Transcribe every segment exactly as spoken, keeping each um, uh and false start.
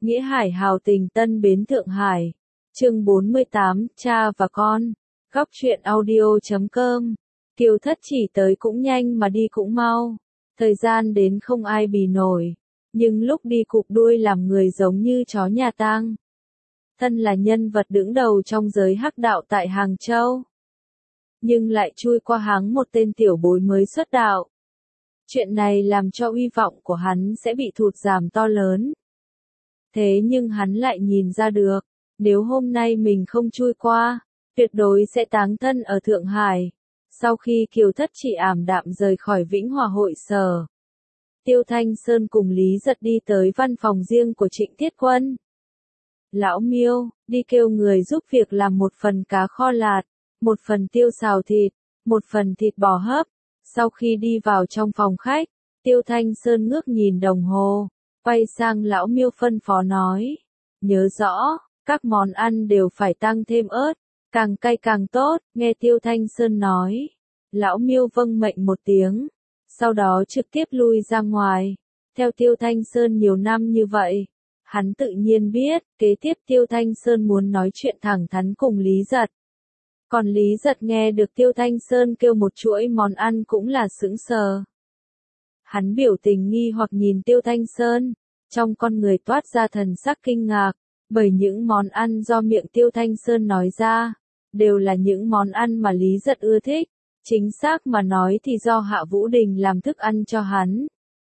Nghĩa Hải hào tình Tân Bến Thượng Hải. Chương bốn mươi tám, cha và con. Góc truyện audio chấm com. Kiều Thất chỉ tới cũng nhanh mà đi cũng mau. Thời gian đến không ai bì nổi. Nhưng lúc đi cụp đuôi làm người giống như chó nhà tang. Thân là nhân vật đứng đầu trong giới hắc đạo tại Hàng Châu. Nhưng lại chui qua háng một tên tiểu bối mới xuất đạo. Chuyện này làm cho uy vọng của hắn sẽ bị thụt giảm to lớn. Thế nhưng hắn lại nhìn ra được, nếu hôm nay mình không chui qua, tuyệt đối sẽ táng thân ở Thượng Hải. Sau khi Kiều Thất chỉ ảm đạm rời khỏi Vĩnh Hòa hội sở, Tiêu Thanh Sơn cùng Lý Giật đi tới văn phòng riêng của Trịnh Thiết Quân. Lão Miêu, đi kêu người giúp việc làm một phần cá kho lạt, một phần tiêu xào thịt, một phần thịt bò hấp. Sau khi đi vào trong phòng khách, Tiêu Thanh Sơn ngước nhìn đồng hồ, quay sang Lão Miêu phân phó nói, nhớ rõ, các món ăn đều phải tăng thêm ớt, càng cay càng tốt. Nghe Tiêu Thanh Sơn nói, Lão Miêu vâng mệnh một tiếng, sau đó trực tiếp lui ra ngoài. Theo Tiêu Thanh Sơn nhiều năm như vậy, hắn tự nhiên biết, kế tiếp Tiêu Thanh Sơn muốn nói chuyện thẳng thắn cùng Lý Giật. Còn Lý Giật nghe được Tiêu Thanh Sơn kêu một chuỗi món ăn cũng là sững sờ. Hắn biểu tình nghi hoặc nhìn Tiêu Thanh Sơn, trong con người toát ra thần sắc kinh ngạc, bởi những món ăn do miệng Tiêu Thanh Sơn nói ra, đều là những món ăn mà Lý Giật ưa thích, chính xác mà nói thì do Hạ Vũ Đình làm thức ăn cho hắn.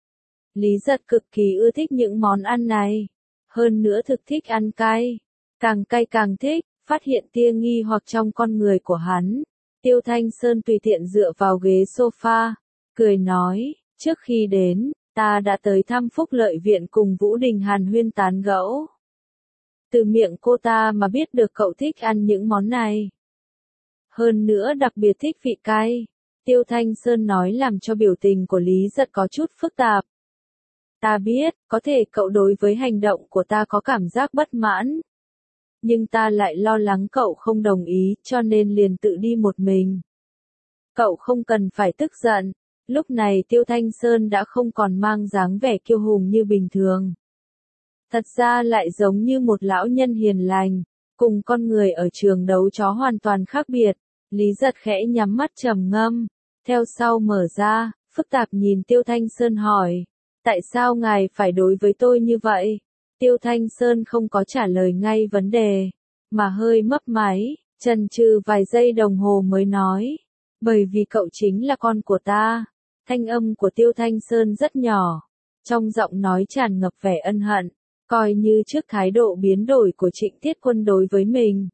Lý Giật cực kỳ ưa thích những món ăn này, hơn nữa thực thích ăn cay, càng cay càng thích. Phát hiện tia nghi hoặc trong con người của hắn, Tiêu Thanh Sơn tùy tiện dựa vào ghế sofa, cười nói, trước khi đến, ta đã tới thăm Phúc Lợi Viện cùng Vũ Đình hàn huyên tán gẫu. Từ miệng cô ta mà biết được cậu thích ăn những món này. Hơn nữa đặc biệt thích vị cay, Tiêu Thanh Sơn nói làm cho biểu tình của Lý Giật có chút phức tạp. Ta biết, có thể cậu đối với hành động của ta có cảm giác bất mãn. Nhưng ta lại lo lắng cậu không đồng ý, cho nên liền tự đi một mình. Cậu không cần phải tức giận. Lúc này Tiêu Thanh Sơn đã không còn mang dáng vẻ kiêu hùng như bình thường. Thật ra lại giống như một lão nhân hiền lành, cùng con người ở trường đấu chó hoàn toàn khác biệt. Lý Giật khẽ nhắm mắt trầm ngâm, theo sau mở ra, phức tạp nhìn Tiêu Thanh Sơn hỏi, tại sao ngài phải đối với tôi như vậy? Tiêu Thanh Sơn không có trả lời ngay vấn đề, mà hơi mấp máy, chần chừ vài giây đồng hồ mới nói, bởi vì cậu chính là con của ta. Thanh âm của Tiêu Thanh Sơn rất nhỏ, trong giọng nói tràn ngập vẻ ân hận, coi như trước thái độ biến đổi của Trịnh Thiết Quân đối với mình.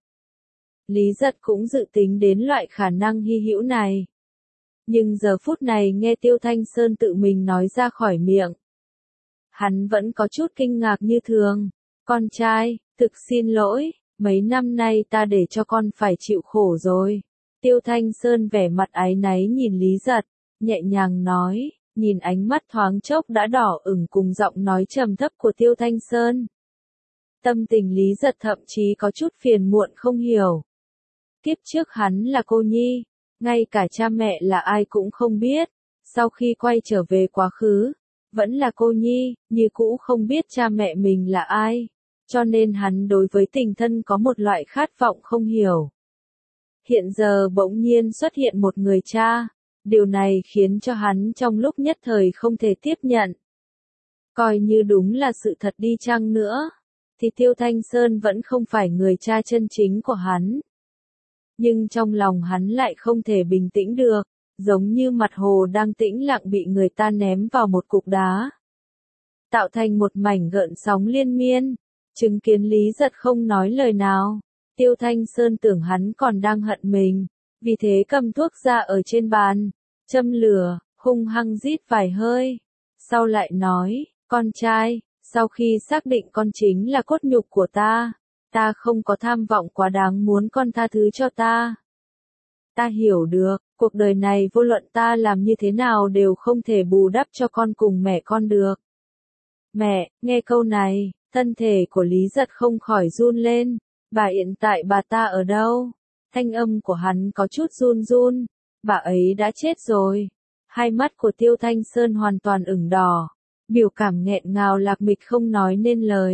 Lý Giật cũng dự tính đến loại khả năng hy hữu này. Nhưng giờ phút này nghe Tiêu Thanh Sơn tự mình nói ra khỏi miệng, hắn vẫn có chút kinh ngạc như thường. Con trai, thực xin lỗi, mấy năm nay ta để cho con phải chịu khổ rồi. Tiêu Thanh Sơn vẻ mặt áy náy nhìn Lý Giật, nhẹ nhàng nói, nhìn ánh mắt thoáng chốc đã đỏ ửng cùng giọng nói trầm thấp của Tiêu Thanh Sơn. Tâm tình Lý Giật thậm chí có chút phiền muộn không hiểu. Kiếp trước hắn là cô nhi, ngay cả cha mẹ là ai cũng không biết. Sau khi quay trở về quá khứ, vẫn là cô nhi, như cũ không biết cha mẹ mình là ai, cho nên hắn đối với tình thân có một loại khát vọng không hiểu. Hiện giờ bỗng nhiên xuất hiện một người cha, điều này khiến cho hắn trong lúc nhất thời không thể tiếp nhận. Coi như đúng là sự thật đi chăng nữa, thì Tiêu Thanh Sơn vẫn không phải người cha chân chính của hắn. Nhưng trong lòng hắn lại không thể bình tĩnh được. Giống như mặt hồ đang tĩnh lặng bị người ta ném vào một cục đá, tạo thành một mảnh gợn sóng liên miên. Chứng kiến Lý Giật không nói lời nào, Tiêu Thanh Sơn tưởng hắn còn đang hận mình, vì thế cầm thuốc ra ở trên bàn, châm lửa, hung hăng rít vài hơi. Sau lại nói, con trai, sau khi xác định con chính là cốt nhục của ta, ta không có tham vọng quá đáng muốn con tha thứ cho ta. Ta hiểu được, cuộc đời này vô luận ta làm như thế nào đều không thể bù đắp cho con cùng mẹ con được. Mẹ, nghe câu này, thân thể của Lý Giật không khỏi run lên. Bà hiện tại bà ta ở đâu? Thanh âm của hắn có chút run run. Bà ấy đã chết rồi. Hai mắt của Tiêu Thanh Sơn hoàn toàn ửng đỏ. Biểu cảm nghẹn ngào lạc mịch không nói nên lời.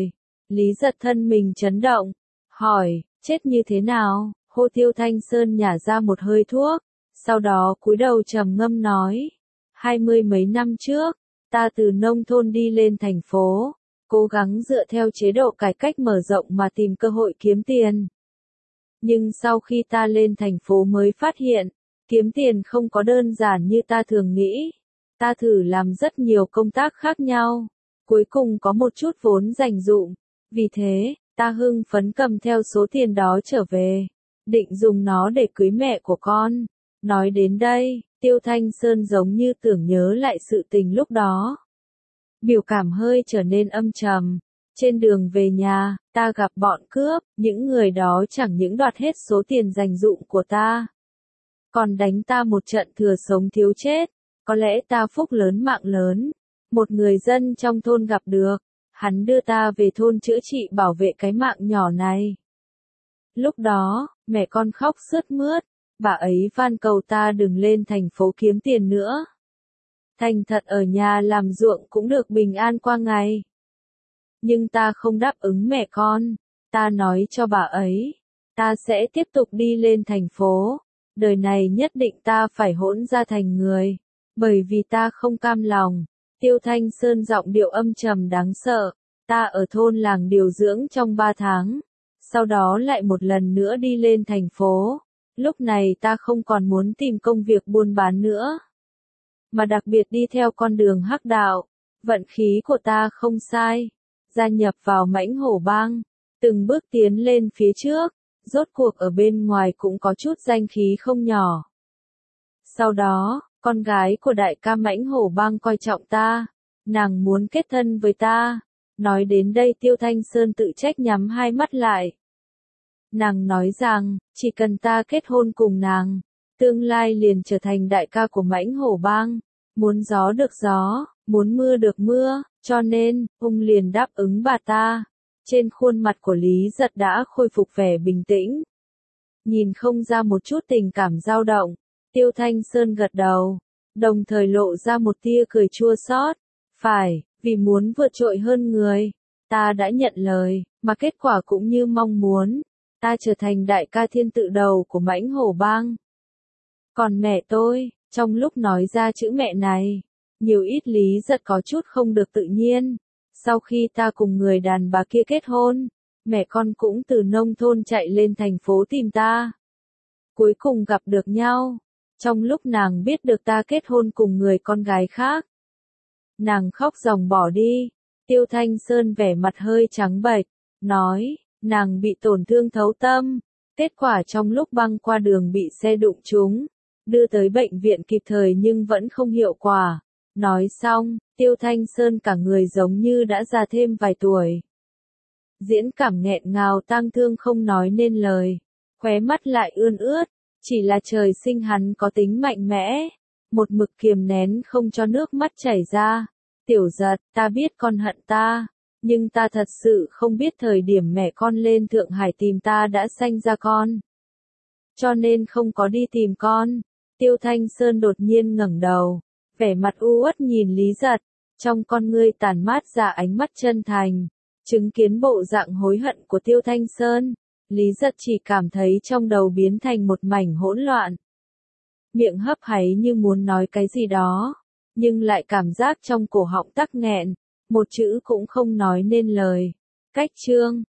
Lý Giật thân mình chấn động, hỏi, chết như thế nào? Hô Tiêu Thanh Sơn nhả ra một hơi thuốc, sau đó cúi đầu trầm ngâm nói, hai mươi mấy năm trước, ta từ nông thôn đi lên thành phố, cố gắng dựa theo chế độ cải cách mở rộng mà tìm cơ hội kiếm tiền. Nhưng sau khi ta lên thành phố mới phát hiện, kiếm tiền không có đơn giản như ta thường nghĩ. Ta thử làm rất nhiều công tác khác nhau, cuối cùng có một chút vốn dành dụm. Vì thế, ta hưng phấn cầm theo số tiền đó trở về, định dùng nó để cưới mẹ của con. Nói đến đây, Tiêu Thanh Sơn giống như tưởng nhớ lại sự tình lúc đó. Biểu cảm hơi trở nên âm trầm. Trên đường về nhà, ta gặp bọn cướp, những người đó chẳng những đoạt hết số tiền dành dụm của ta, còn đánh ta một trận thừa sống thiếu chết. Có lẽ ta phúc lớn mạng lớn. Một người dân trong thôn gặp được, hắn đưa ta về thôn chữa trị bảo vệ cái mạng nhỏ này. Lúc đó, mẹ con khóc sướt mướt, bà ấy van cầu ta đừng lên thành phố kiếm tiền nữa. Thành thật ở nhà làm ruộng cũng được bình an qua ngày. Nhưng ta không đáp ứng mẹ con, ta nói cho bà ấy, ta sẽ tiếp tục đi lên thành phố, đời này nhất định ta phải hỗn ra thành người, bởi vì ta không cam lòng. Tiêu Thanh Sơn giọng điệu âm trầm đáng sợ, ta ở thôn làng điều dưỡng trong ba tháng, sau đó lại một lần nữa đi lên thành phố, lúc này ta không còn muốn tìm công việc buôn bán nữa, mà đặc biệt đi theo con đường hắc đạo. Vận khí của ta không sai, gia nhập vào mãnh hổ bang, từng bước tiến lên phía trước, rốt cuộc ở bên ngoài cũng có chút danh khí không nhỏ. Sau đó, con gái của đại ca mãnh hổ bang coi trọng ta, nàng muốn kết thân với ta. Nói đến đây Tiêu Thanh Sơn tự trách nhắm hai mắt lại. Nàng nói rằng, chỉ cần ta kết hôn cùng nàng, tương lai liền trở thành đại ca của mãnh hổ bang, muốn gió được gió, muốn mưa được mưa, cho nên, ông liền đáp ứng bà ta. Trên khuôn mặt của Lý Giật đã khôi phục vẻ bình tĩnh, nhìn không ra một chút tình cảm dao động. Tiêu Thanh Sơn gật đầu, đồng thời lộ ra một tia cười chua xót. Phải, vì muốn vượt trội hơn người, ta đã nhận lời, mà kết quả cũng như mong muốn, ta trở thành đại ca thiên tự đầu của mãnh hổ bang. Còn mẹ tôi, trong lúc nói ra chữ mẹ này, nhiều ít Lý Giật có chút không được tự nhiên. Sau khi ta cùng người đàn bà kia kết hôn, mẹ con cũng từ nông thôn chạy lên thành phố tìm ta. Cuối cùng gặp được nhau, trong lúc nàng biết được ta kết hôn cùng người con gái khác, nàng khóc ròng bỏ đi. Tiêu Thanh Sơn vẻ mặt hơi trắng bệch, nói, nàng bị tổn thương thấu tâm, kết quả trong lúc băng qua đường bị xe đụng trúng, đưa tới bệnh viện kịp thời nhưng vẫn không hiệu quả. Nói xong, Tiêu Thanh Sơn cả người giống như đã già thêm vài tuổi. Diễn cảm nghẹn ngào tang thương không nói nên lời, khóe mắt lại ươn ướt, chỉ là trời sinh hắn có tính mạnh mẽ, một mực kiềm nén không cho nước mắt chảy ra. Tiểu Giật, ta biết con hận ta, nhưng ta thật sự không biết thời điểm mẹ con lên Thượng Hải tìm ta đã sanh ra con, cho nên không có đi tìm con. Tiêu Thanh Sơn đột nhiên ngẩng đầu, vẻ mặt u uất nhìn Lý Giật, trong con ngươi tàn mát ra ánh mắt chân thành. Chứng kiến bộ dạng hối hận của Tiêu Thanh Sơn, Lý Giật chỉ cảm thấy trong đầu biến thành một mảnh hỗn loạn. Miệng hấp háy như muốn nói cái gì đó, nhưng lại cảm giác trong cổ họng tắc nghẹn, một chữ cũng không nói nên lời. Cách chương